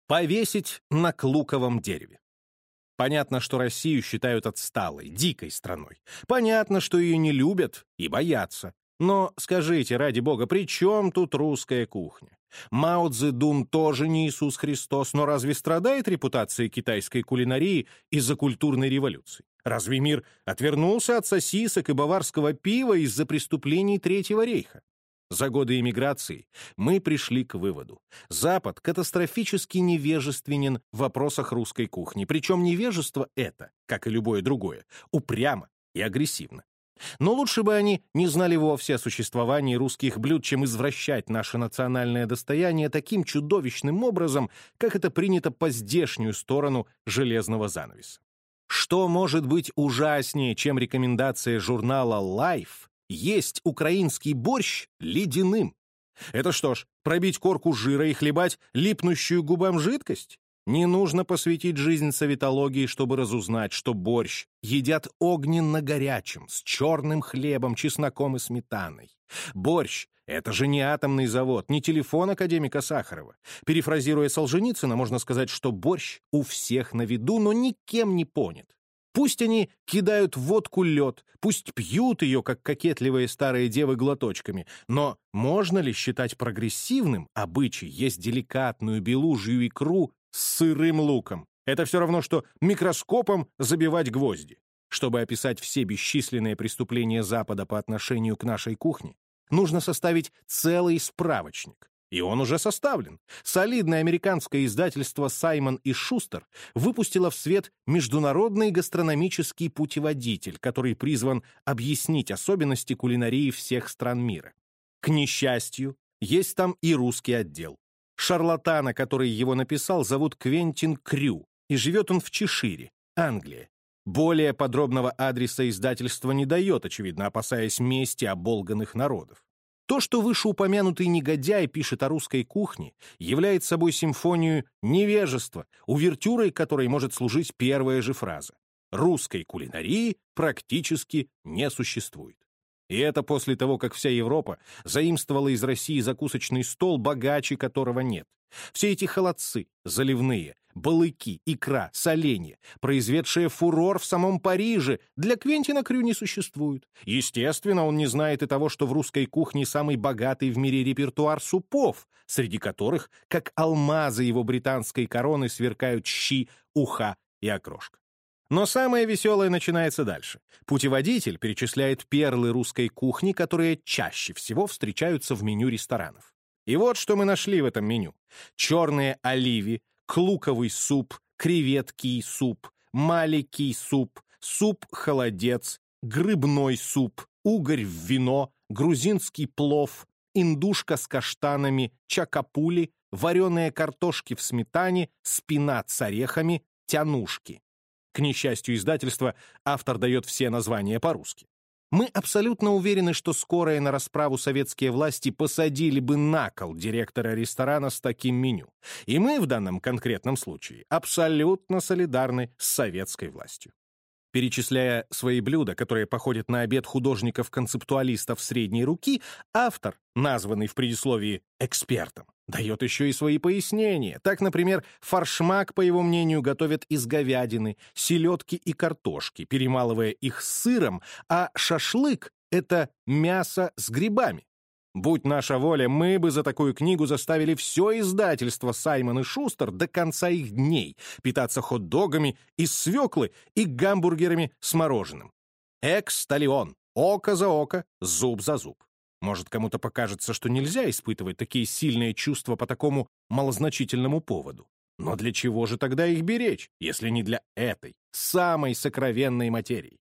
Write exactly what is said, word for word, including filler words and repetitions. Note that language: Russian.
Повесить на клуковом дереве. Понятно, что Россию считают отсталой, дикой страной. Понятно, что ее не любят и боятся. Но скажите, ради бога, при чем тут русская кухня? Мао Цзэдун тоже не Иисус Христос, но разве страдает репутация китайской кулинарии из-за культурной революции? Разве мир отвернулся от сосисок и баварского пива из-за преступлений Третьего рейха? За годы эмиграции мы пришли к выводу: Запад катастрофически невежественен в вопросах русской кухни, причем невежество это, как и любое другое, упрямо и агрессивно. Но лучше бы они не знали вовсе о существовании русских блюд, чем извращать наше национальное достояние таким чудовищным образом, как это принято по здешнюю сторону железного занавеса. Что может быть ужаснее, чем рекомендация журнала Life есть украинский борщ ледяным? Это что ж, пробить корку жира и хлебать липнущую губам жидкость? Не нужно посвятить жизнь советологии, чтобы разузнать, что борщ едят огненно-горячим, с черным хлебом, чесноком и сметаной. Борщ — это же не атомный завод, не телефон академика Сахарова. Перефразируя Солженицына, можно сказать, что борщ у всех на виду, но никем не понят. Пусть они кидают в водку лед, пусть пьют ее, как кокетливые старые девы, глоточками, но можно ли считать прогрессивным обычай есть деликатную белужью икру с сырым луком? Это все равно, что микроскопом забивать гвозди. Чтобы описать все бесчисленные преступления Запада по отношению к нашей кухне, нужно составить целый справочник. И он уже составлен. Солидное американское издательство «Саймон и Шустер» выпустило в свет международный гастрономический путеводитель, который призван объяснить особенности кулинарии всех стран мира. К несчастью, есть там и русский отдел. Шарлатана, который его написал, зовут Квентин Крю, и живет он в Чешире, Англия. Более подробного адреса издательства не дает, очевидно, опасаясь мести оболганных народов. То, что вышеупомянутый негодяй пишет о русской кухне, является собой симфонию невежества, увертюрой которой может служить первая же фраза. Русской кулинарии практически не существует. И это после того, как вся Европа заимствовала из России закусочный стол, богаче которого нет. Все эти холодцы, заливные, балыки, икра, соленья, произведшие фурор в самом Париже, для Квентина Крю не существуют. Естественно, он не знает и того, что в русской кухне самый богатый в мире репертуар супов, среди которых, как алмазы его британской короны, сверкают щи, уха и окрошка. Но самое веселое начинается дальше. Путеводитель перечисляет перлы русской кухни, которые чаще всего встречаются в меню ресторанов. И вот что мы нашли в этом меню. Черные оливи, клуковый суп, креветкий суп, маленький суп, суп-холодец, грибной суп, угорь в вино, грузинский плов, индушка с каштанами, чакапули, вареные картошки в сметане, спинат с орехами, тянушки. К несчастью издательства, автор дает все названия по-русски. Мы абсолютно уверены, что скорые на расправу советские власти посадили бы на кол директора ресторана с таким меню. И мы в данном конкретном случае абсолютно солидарны с советской властью. Перечисляя свои блюда, которые походят на обед художников-концептуалистов средней руки, автор, названный в предисловии экспертом, дает еще и свои пояснения. Так, например, форшмак, по его мнению, готовят из говядины, селедки и картошки, перемалывая их с сыром, а шашлык — это мясо с грибами. Будь наша воля, мы бы за такую книгу заставили все издательство «Саймон и Шустер» до конца их дней питаться хот-догами из свеклы и гамбургерами с мороженым. Экс-талион, око за око, зуб за зуб. Может, кому-то покажется, что нельзя испытывать такие сильные чувства по такому малозначительному поводу. Но для чего же тогда их беречь, если не для этой, самой сокровенной материи?